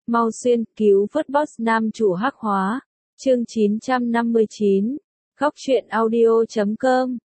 Mau xuyên, cứu vớt boss nam chủ hắc hóa. Chương 959. Góc truyện audio.com.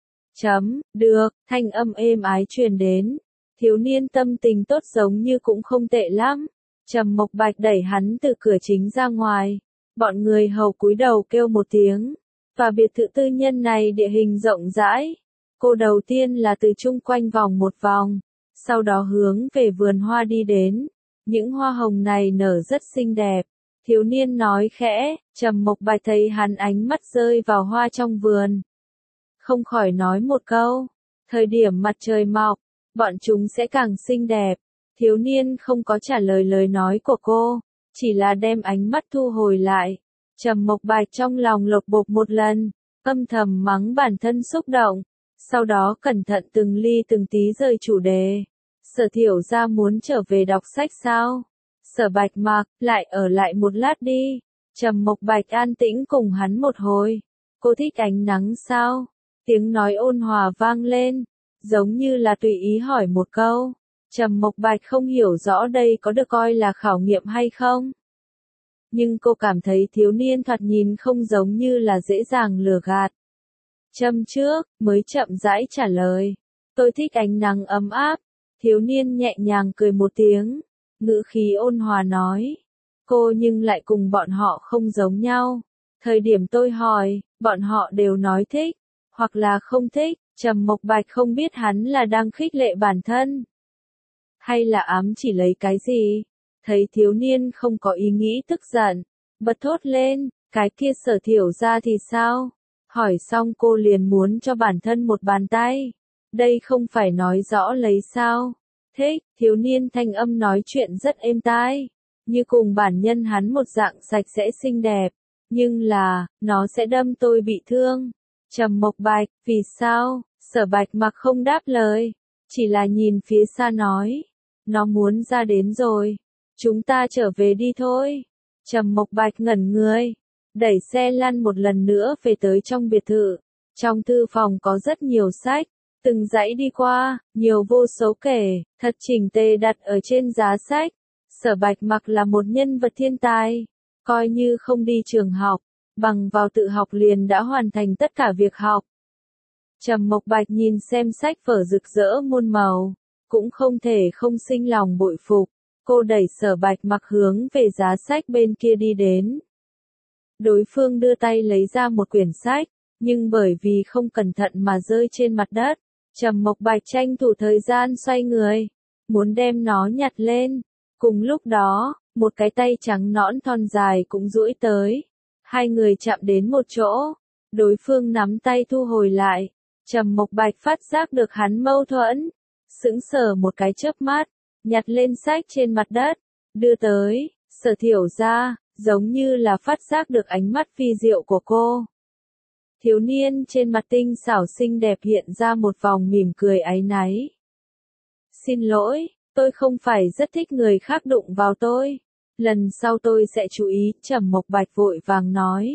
Được, thanh âm êm ái truyền đến. Thiếu niên tâm tình tốt giống như cũng không tệ lắm. Trầm Mộc Bạch đẩy hắn từ cửa chính ra ngoài. Bọn người hầu cúi đầu kêu một tiếng. Tòa biệt thự tư nhân này địa hình rộng rãi. Cô đầu tiên là từ chung quanh vòng một vòng. Sau đó hướng về vườn hoa đi đến. Những hoa hồng này nở rất xinh đẹp. Thiếu niên nói khẽ, Trầm Mộc Bạch thấy hắn ánh mắt rơi vào hoa trong vườn. Không khỏi nói một câu, thời điểm mặt trời mọc, bọn chúng sẽ càng xinh đẹp. Thiếu niên không có trả lời lời nói của cô, chỉ là đem ánh mắt thu hồi lại. Trầm Mộc Bạch trong lòng lột bột một lần, âm thầm mắng bản thân xúc động. Sau đó cẩn thận từng ly từng tí rời chủ đề. Sở Thiểu gia muốn trở về đọc sách sao? Sở Bạch Mặc, lại ở lại một lát đi. Trầm Mộc Bạch an tĩnh cùng hắn một hồi. Cô thích ánh nắng sao? Tiếng nói ôn hòa vang lên, giống như là tùy ý hỏi một câu. Trầm Mộc Bạch không hiểu rõ đây có được coi là khảo nghiệm hay không. Nhưng cô cảm thấy thiếu niên thoạt nhìn không giống như là dễ dàng lừa gạt. Châm trước, mới chậm rãi trả lời. Tôi thích ánh nắng ấm áp. Thiếu niên nhẹ nhàng cười một tiếng, ngữ khí ôn hòa nói. Cô nhưng lại cùng bọn họ không giống nhau. Thời điểm tôi hỏi, bọn họ đều nói thích, hoặc là không thích. Trầm Mộc Bạch không biết hắn là đang khích lệ bản thân, hay là ám chỉ lấy cái gì. Thấy thiếu niên không có ý nghĩ tức giận, bật thốt lên, cái kia Sở Thiểu gia thì sao? Hỏi xong cô liền muốn cho bản thân một bàn tay. Đây không phải nói rõ lấy sao? Thích, thiếu niên thanh âm nói chuyện rất êm tai, như cùng bản nhân hắn một dạng sạch sẽ xinh đẹp. Nhưng là, nó sẽ đâm tôi bị thương. Trầm Mộc Bạch, vì sao? Sở Bạch Mặc không đáp lời, chỉ là nhìn phía xa nói. Nó muốn ra đến rồi. Chúng ta trở về đi thôi. Trầm Mộc Bạch ngẩn người, đẩy xe lăn một lần nữa về tới trong biệt thự. Trong thư phòng có rất nhiều sách. Từng dãy đi qua, nhiều vô số kể, thật chỉnh tề đặt ở trên giá sách. Sở Bạch Mặc là một nhân vật thiên tài, coi như không đi trường học, bằng vào tự học liền đã hoàn thành tất cả việc học. Trầm Mộc Bạch nhìn xem sách vở rực rỡ muôn màu, cũng không thể không sinh lòng bội phục. Cô đẩy Sở Bạch Mặc hướng về giá sách bên kia đi đến. Đối phương đưa tay lấy ra một quyển sách, nhưng bởi vì không cẩn thận mà rơi trên mặt đất. Trầm Mộc Bạch tranh thủ thời gian xoay người, muốn đem nó nhặt lên. Cùng lúc đó, một cái tay trắng nõn thon dài cũng duỗi tới. Hai người chạm đến một chỗ, đối phương nắm tay thu hồi lại. Trầm Mộc Bạch phát giác được hắn mâu thuẫn, sững sờ một cái chớp mắt, nhặt lên sách trên mặt đất, đưa tới. Sở Thiểu gia, giống như là phát giác được ánh mắt phi diệu của cô. Thiếu niên trên mặt tinh xảo xinh đẹp hiện ra một vòng mỉm cười áy náy. Xin lỗi, tôi không phải rất thích người khác đụng vào tôi. Lần sau tôi sẽ chú ý, Trầm Mộc Bạch vội vàng nói.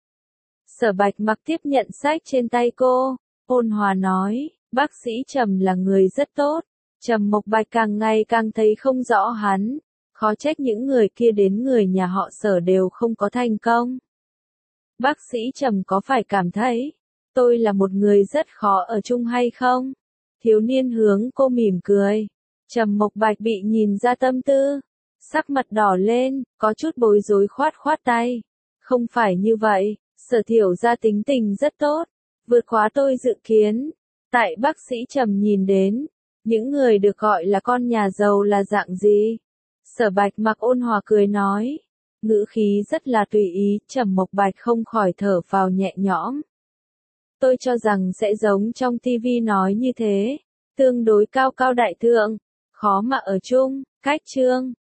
Sở Bạch Mặc tiếp nhận sách trên tay cô, ôn hòa nói, bác sĩ Trầm là người rất tốt. Trầm Mộc Bạch càng ngày càng thấy không rõ hắn, khó trách những người kia đến người nhà họ Sở đều không có thành công. Bác sĩ Trầm có phải cảm thấy, tôi là một người rất khó ở chung hay không? Thiếu niên hướng cô mỉm cười. Trầm Mộc Bạch bị nhìn ra tâm tư, sắc mặt đỏ lên, có chút bối rối khoát tay. Không phải như vậy, Sở Thiểu gia tính tình rất tốt, vượt quá tôi dự kiến. Tại bác sĩ Trầm nhìn đến, những người được gọi là con nhà giàu là dạng gì? Sở Bạch Mặc ôn hòa cười nói. Ngữ khí rất là tùy ý, Trầm Mộc Bạch không khỏi thở phào nhẹ nhõm. Tôi cho rằng sẽ giống trong TV nói như thế, tương đối cao cao đại thượng, khó mà ở chung. Cách chương